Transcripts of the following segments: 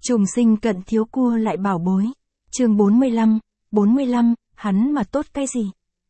Trùng sinh cận thiếu cua lại bảo bối. Chương 45, hắn mà tốt cái gì?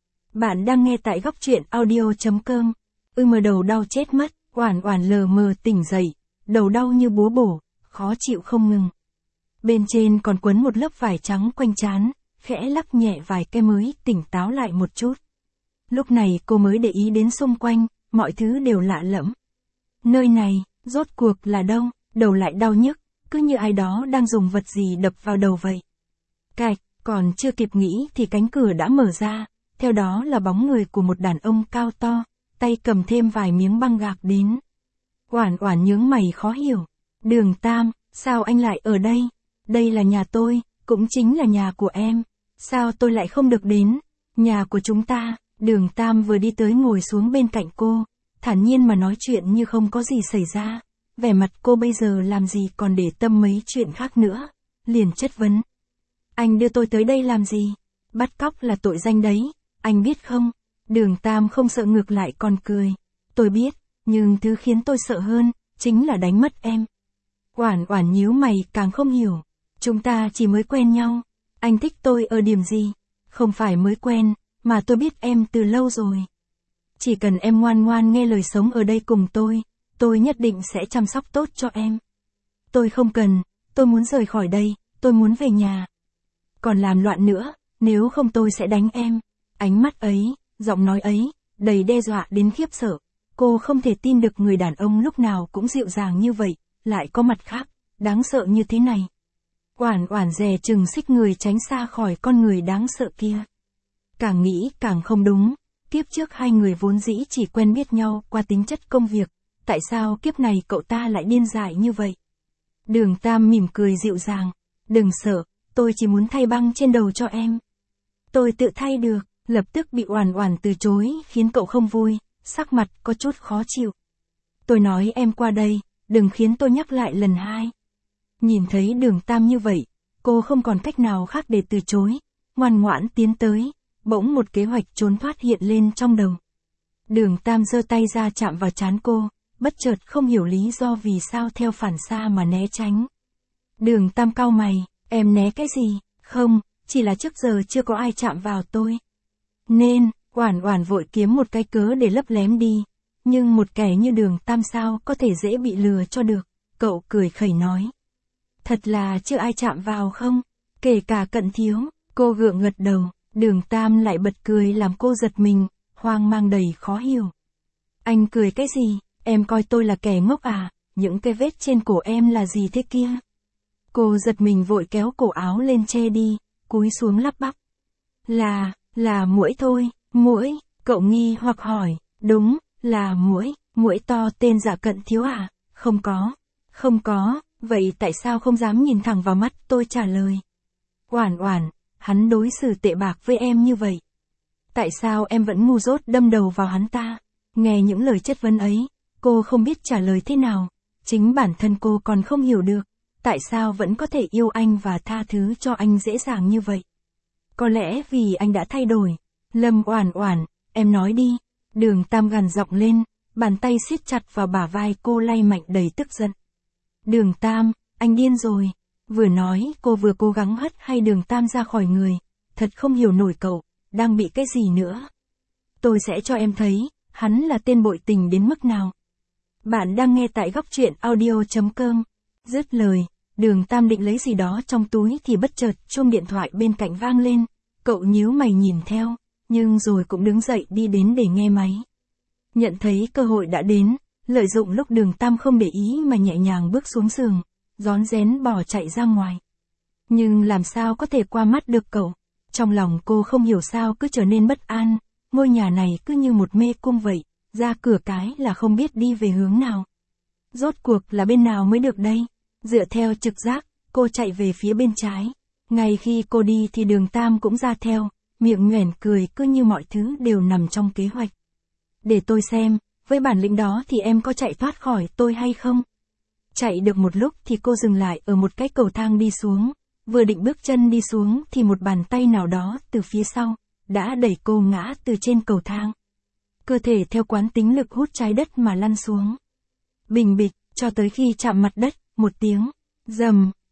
Bạn đang nghe tại góc truyện audio.com. Mà đầu đau chết mất, oản oản lờ mờ tỉnh dậy, đầu đau như búa bổ, khó chịu không ngừng. Bên trên còn quấn một lớp vải trắng quanh trán, khẽ lắc nhẹ vài cái mới tỉnh táo lại một chút. Lúc này cô mới để ý đến xung quanh, mọi thứ đều lạ lẫm. Nơi này, rốt cuộc là đâu, đầu lại đau nhức, cứ như ai đó đang dùng vật gì đập vào đầu vậy. Cạch, còn chưa kịp nghĩ thì cánh cửa đã mở ra, theo đó là bóng người của một đàn ông cao to, tay cầm thêm vài miếng băng gạc đến. Oản oản nhướng mày khó hiểu. Đường Tam, sao anh lại ở đây? Đây là nhà tôi, cũng chính là nhà của em. Sao tôi lại không được đến? Nhà của chúng ta. Đường Tam vừa đi tới ngồi xuống bên cạnh cô, thản nhiên mà nói chuyện như không có gì xảy ra. Vẻ mặt cô bây giờ làm gì còn để tâm mấy chuyện khác nữa. Liền chất vấn. Anh đưa tôi tới đây làm gì? Bắt cóc là tội danh đấy, anh biết không? Đường Tam không sợ ngược lại còn cười. Tôi biết, nhưng thứ khiến tôi sợ hơn, chính là đánh mất em. Oản oản nhíu mày càng không hiểu. Chúng ta chỉ mới quen nhau. Anh thích tôi ở điểm gì? Không phải mới quen, mà tôi biết em từ lâu rồi. Chỉ cần em ngoan ngoan nghe lời sống ở đây cùng tôi nhất định sẽ chăm sóc tốt cho em. Tôi không cần, tôi muốn rời khỏi đây, tôi muốn về nhà. Còn làm loạn nữa, nếu không tôi sẽ đánh em. Ánh mắt ấy, giọng nói ấy, đầy đe dọa đến khiếp sợ. Cô không thể tin được người đàn ông lúc nào cũng dịu dàng như vậy, lại có mặt khác, đáng sợ như thế này. Oản oản dè chừng xích người tránh xa khỏi con người đáng sợ kia. Càng nghĩ càng không đúng, kiếp trước hai người vốn dĩ chỉ quen biết nhau qua tính chất công việc, tại sao kiếp này cậu ta lại điên dại như vậy? Đường Tam mỉm cười dịu dàng, đừng sợ, tôi chỉ muốn thay băng trên đầu cho em. Tôi tự thay được, lập tức bị oản oản từ chối khiến cậu không vui, sắc mặt có chút khó chịu. Tôi nói em qua đây, đừng khiến tôi nhắc lại lần hai. Nhìn thấy Đường Tam như vậy, cô không còn cách nào khác để từ chối, ngoan ngoãn tiến tới, bỗng một kế hoạch trốn thoát hiện lên trong đầu. Đường Tam giơ tay ra chạm vào trán cô, bất chợt không hiểu lý do vì sao theo phản xạ mà né tránh. Đường Tam cau mày, em né cái gì? Không, chỉ là trước giờ chưa có ai chạm vào tôi. Nên, oản oản vội kiếm một cái cớ để lấp lém đi. Nhưng một kẻ như Đường Tam sao có thể dễ bị lừa cho được, cậu cười khẩy nói. Thật là chưa ai chạm vào không? Kể cả cận thiếu, cô gượng gật đầu, Đường Tam lại bật cười làm cô giật mình, hoang mang đầy khó hiểu. Anh cười cái gì? Em coi tôi là kẻ ngốc à? Những cái vết trên cổ em là gì thế kia? Cô giật mình vội kéo cổ áo lên che đi, cúi xuống lắp bắp. Là muỗi thôi, muỗi, cậu nghi hoặc hỏi, đúng, là muỗi, muỗi to tên giả cận thiếu à? Không có, vậy tại sao không dám nhìn thẳng vào mắt tôi trả lời? Oản oản, hắn đối xử tệ bạc với em như vậy. Tại sao em vẫn ngu dốt đâm đầu vào hắn ta? Nghe những lời chất vấn ấy, cô không biết trả lời thế nào. Chính bản thân cô còn không hiểu được, tại sao vẫn có thể yêu anh và tha thứ cho anh dễ dàng như vậy. Có lẽ vì anh đã thay đổi. Lâm oản oản, em nói đi. Đường Tam gằn giọng lên, bàn tay siết chặt vào bả vai cô lay mạnh đầy tức giận. Đường Tam, anh điên rồi. Vừa nói cô vừa cố gắng hất hay Đường Tam ra khỏi người. Thật không hiểu nổi cậu, đang bị cái gì nữa. Tôi sẽ cho em thấy, hắn là tên bội tình đến mức nào. Bạn đang nghe tại góc truyện audio.com. Dứt lời, Đường Tam định lấy gì đó trong túi thì bất chợt chuông điện thoại bên cạnh vang lên. Cậu nhíu mày nhìn theo, nhưng rồi cũng đứng dậy đi đến để nghe máy. Nhận thấy cơ hội đã đến, lợi dụng lúc Đường Tam không để ý mà nhẹ nhàng bước xuống giường, rón rén bỏ chạy ra ngoài. Nhưng làm sao có thể qua mắt được cậu? Trong lòng cô không hiểu sao cứ trở nên bất an, ngôi nhà này cứ như một mê cung vậy, ra cửa cái là không biết đi về hướng nào. Rốt cuộc là bên nào mới được đây? Dựa theo trực giác, cô chạy về phía bên trái. Ngay khi cô đi thì Đường Tam cũng ra theo, miệng nhoẻn cười cứ như mọi thứ đều nằm trong kế hoạch. Để tôi xem, với bản lĩnh đó thì em có chạy thoát khỏi tôi hay không? Chạy được một lúc thì cô dừng lại ở một cái cầu thang đi xuống. Vừa định bước chân đi xuống thì một bàn tay nào đó từ phía sau đã đẩy cô ngã từ trên cầu thang. Cơ thể theo quán tính lực hút trái đất mà lăn xuống. Bình bịch, cho tới khi chạm mặt đất, một tiếng rầm,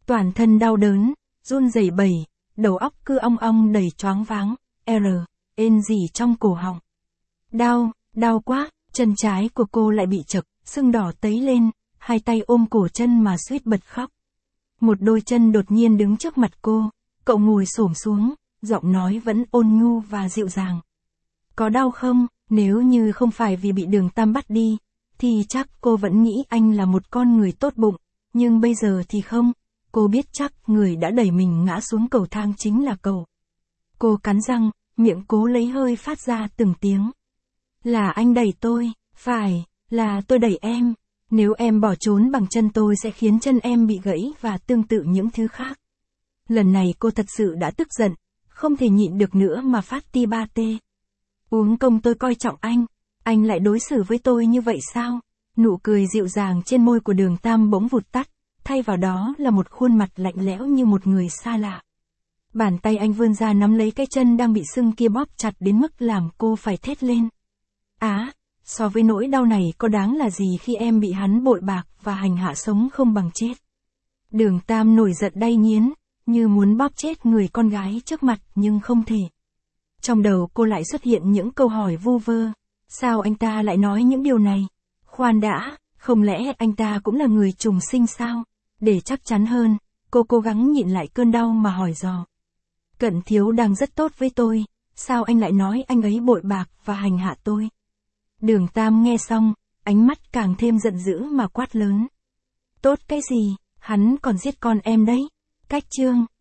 Toàn thân đau đớn, run rẩy bẩy, đầu óc cứ ong ong đầy choáng váng, ên gì trong cổ họng. Đau quá, chân trái của cô lại bị chật, sưng đỏ tấy lên, hai tay ôm cổ chân mà suýt bật khóc. Một đôi chân đột nhiên đứng trước mặt cô, cậu ngồi xổm xuống, giọng nói vẫn ôn nhu và dịu dàng. Có đau không? Nếu như không phải vì bị Đường Tam bắt đi, thì chắc cô vẫn nghĩ anh là một con người tốt bụng, nhưng bây giờ thì không, cô biết chắc người đã đẩy mình ngã xuống cầu thang chính là cậu. Cô cắn răng, miệng cố lấy hơi phát ra từng tiếng. Là anh đẩy tôi, phải, là tôi đẩy em. Nếu em bỏ trốn bằng chân tôi sẽ khiến chân em bị gãy và tương tự những thứ khác. Lần này cô thật sự đã tức giận, không thể nhịn được nữa mà phát ti ba tê. Uống công tôi coi trọng anh lại đối xử với tôi như vậy sao? Nụ cười dịu dàng trên môi của Đường Tam bỗng vụt tắt, thay vào đó là một khuôn mặt lạnh lẽo như một người xa lạ. Bàn tay anh vươn ra nắm lấy cái chân đang bị sưng kia bóp chặt đến mức làm cô phải thét lên. So với nỗi đau này có đáng là gì khi em bị hắn bội bạc và hành hạ sống không bằng chết. Đường Tam nổi giận đay nghiến, như muốn bóp chết người con gái trước mặt nhưng không thể. Trong đầu cô lại xuất hiện những câu hỏi vu vơ. Sao anh ta lại nói những điều này? Khoan đã, không lẽ anh ta cũng là người trùng sinh sao? Để chắc chắn hơn, cô cố gắng nhịn lại cơn đau mà hỏi dò. Cận Thiếu đang rất tốt với tôi, sao anh lại nói anh ấy bội bạc và hành hạ tôi? Đường Tam nghe xong, ánh mắt càng thêm giận dữ mà quát lớn. Tốt cái gì, hắn còn giết con em đấy. Cách chương